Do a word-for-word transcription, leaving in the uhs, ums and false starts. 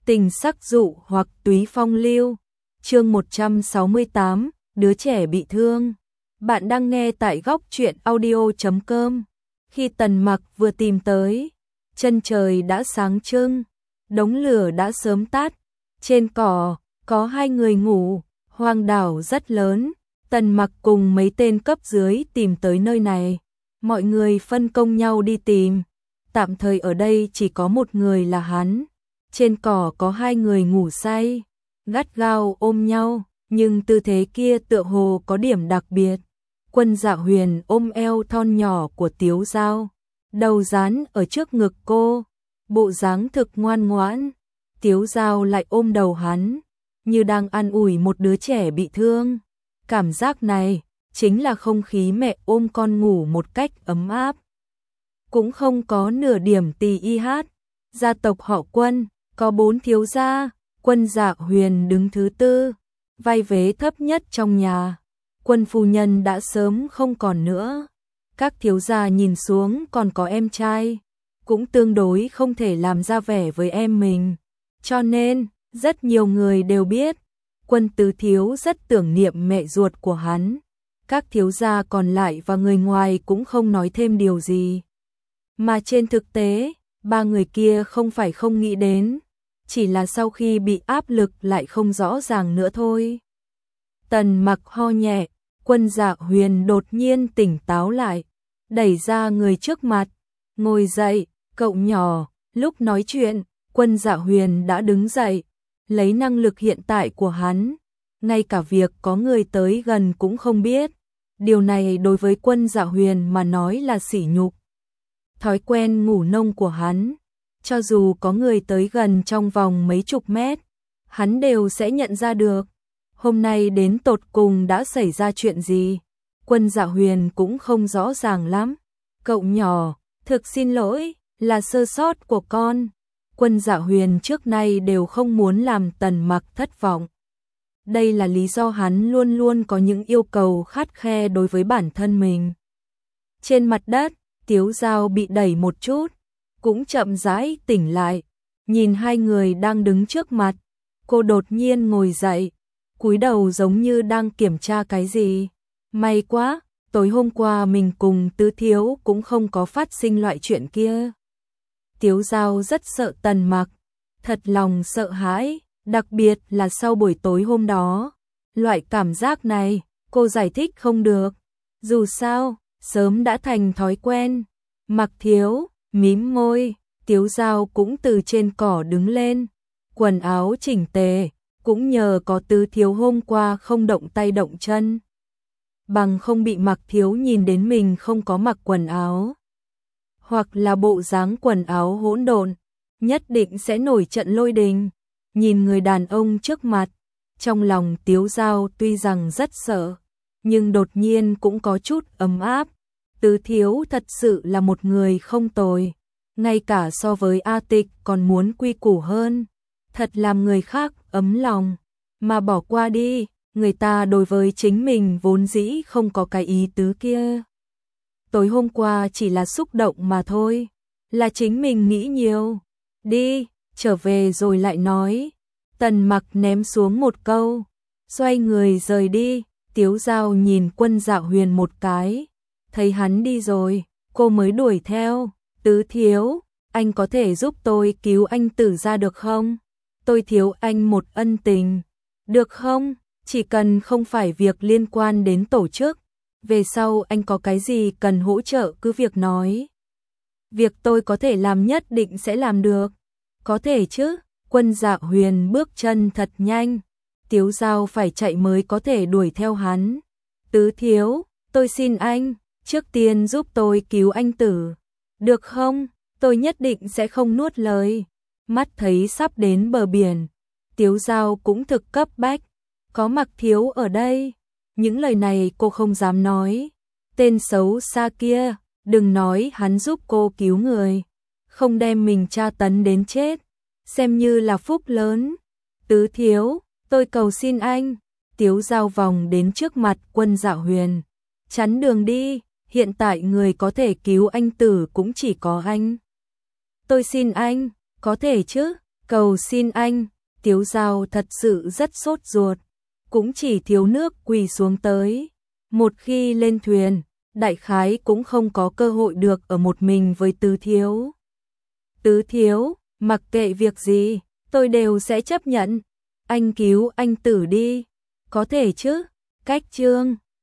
Tình sắc dụ hoặc túy phong lưu. Chương một trăm sáu mươi tám, đứa trẻ bị thương. Bạn đang nghe tại góc truyện audio chấm com. Khi Tần Mặc vừa tìm tới, chân trời đã sáng trưng, đống lửa đã sớm tắt, trên cỏ có hai người ngủ, hoang đảo rất lớn. Tần Mặc cùng mấy tên cấp dưới tìm tới nơi này, mọi người phân công nhau đi tìm. Tạm thời ở đây chỉ có một người là hắn. Trên cỏ có hai người ngủ say, gắt gao ôm nhau, nhưng tư thế kia tựa hồ có điểm đặc biệt. Quân Dạ Huyền ôm eo thon nhỏ của Tiếu Dao, đầu dán ở trước ngực cô, bộ dáng thực ngoan ngoãn. Tiếu Dao lại ôm đầu hắn, như đang an ủi một đứa trẻ bị thương. Cảm giác này chính là không khí mẹ ôm con ngủ một cách ấm áp. Cũng không có nửa điểm tì y hát. Gia tộc họ Quân có bốn thiếu gia, Quân Dạ Huyền đứng thứ tư, vai vế thấp nhất trong nhà. Quân phu nhân đã sớm không còn nữa. Các thiếu gia nhìn xuống còn có em trai, cũng tương đối không thể làm ra vẻ với em mình. Cho nên, rất nhiều người đều biết, Quân tứ thiếu rất tưởng niệm mẹ ruột của hắn. Các thiếu gia còn lại và người ngoài cũng không nói thêm điều gì. Mà trên thực tế, ba người kia không phải không nghĩ đến, chỉ là sau khi bị áp lực lại không rõ ràng nữa thôi. Tần Mặc ho nhẹ, Quân Dạ Huyền đột nhiên tỉnh táo lại, đẩy ra người trước mặt, ngồi dậy, cậu nhỏ. Lúc nói chuyện, Quân Dạ Huyền đã đứng dậy, lấy năng lực hiện tại của hắn, ngay cả việc có người tới gần cũng không biết. Điều này đối với Quân Dạ Huyền mà nói là sỉ nhục. Thói quen ngủ nông của hắn, cho dù có người tới gần trong vòng mấy chục mét, hắn đều sẽ nhận ra được. Hôm nay đến tột cùng đã xảy ra chuyện gì, Quân Dạ Huyền cũng không rõ ràng lắm. Cậu nhỏ, thực xin lỗi, là sơ sót của con. Quân Dạ Huyền trước nay đều không muốn làm Tần Mặc thất vọng. Đây là lý do hắn luôn luôn có những yêu cầu khắt khe đối với bản thân mình. Trên mặt đất, Tiếu Dao bị đẩy một chút, cũng chậm rãi tỉnh lại, nhìn hai người đang đứng trước mặt, cô đột nhiên ngồi dậy, cúi đầu giống như đang kiểm tra cái gì. May quá, tối hôm qua mình cùng tứ thiếu cũng không có phát sinh loại chuyện kia. Tiếu Dao rất sợ Tần Mặc, thật lòng sợ hãi, đặc biệt là sau buổi tối hôm đó. Loại cảm giác này, cô giải thích không được. Dù sao, sớm đã thành thói quen. Mặc thiếu, mím môi, Tiếu Dao cũng từ trên cỏ đứng lên, quần áo chỉnh tề, cũng nhờ có tứ thiếu hôm qua không động tay động chân, bằng không bị Mặc thiếu nhìn đến mình không có mặc quần áo, hoặc là bộ dáng quần áo hỗn độn, nhất định sẽ nổi trận lôi đình. Nhìn người đàn ông trước mặt, trong lòng Tiếu Dao tuy rằng rất sợ, nhưng đột nhiên cũng có chút ấm áp. Tứ thiếu thật sự là một người không tồi, ngay cả so với A Tịch còn muốn quy củ hơn, thật làm người khác ấm lòng. Mà bỏ qua đi, người ta đối với chính mình vốn dĩ không có cái ý tứ kia. Tối hôm qua chỉ là xúc động mà thôi, là chính mình nghĩ nhiều. Đi, trở về rồi lại nói. Tần Mặc ném xuống một câu, xoay người rời đi. Tiếu Dao nhìn Quân Dạ Huyền một cái, thấy hắn đi rồi, cô mới đuổi theo. Tứ thiếu, anh có thể giúp tôi cứu anh Tử ra được không? Tôi thiếu anh một ân tình. Được không? Chỉ cần không phải việc liên quan đến tổ chức. Về sau anh có cái gì cần hỗ trợ cứ việc nói. Việc tôi có thể làm nhất định sẽ làm được. Có thể chứ? Quân Dạ Huyền bước chân thật nhanh, Tiếu Dao phải chạy mới có thể đuổi theo hắn. Tứ thiếu, tôi xin anh, trước tiên giúp tôi cứu anh Tử. Được không? Tôi nhất định sẽ không nuốt lời. Mắt thấy sắp đến bờ biển, Tiếu Dao cũng thực cấp bách. Có Mặc thiếu ở đây, những lời này cô không dám nói. Tên xấu xa kia, đừng nói hắn giúp cô cứu người, không đem mình tra tấn đến chết, xem như là phúc lớn. Tứ thiếu, tôi cầu xin anh. Tiếu Dao vòng đến trước mặt Quân Dạ Huyền, chắn đường đi, hiện tại người có thể cứu anh Tử cũng chỉ có anh. Tôi xin anh, có thể chứ? Cầu xin anh, Tiếu Giao thật sự rất sốt ruột, cũng chỉ thiếu nước quỳ xuống tới. Một khi lên thuyền, đại khái cũng không có cơ hội được ở một mình với Tứ Thiếu. Tứ Thiếu, mặc kệ việc gì, tôi đều sẽ chấp nhận. Anh cứu anh Tử đi, có thể chứ? Cách Chương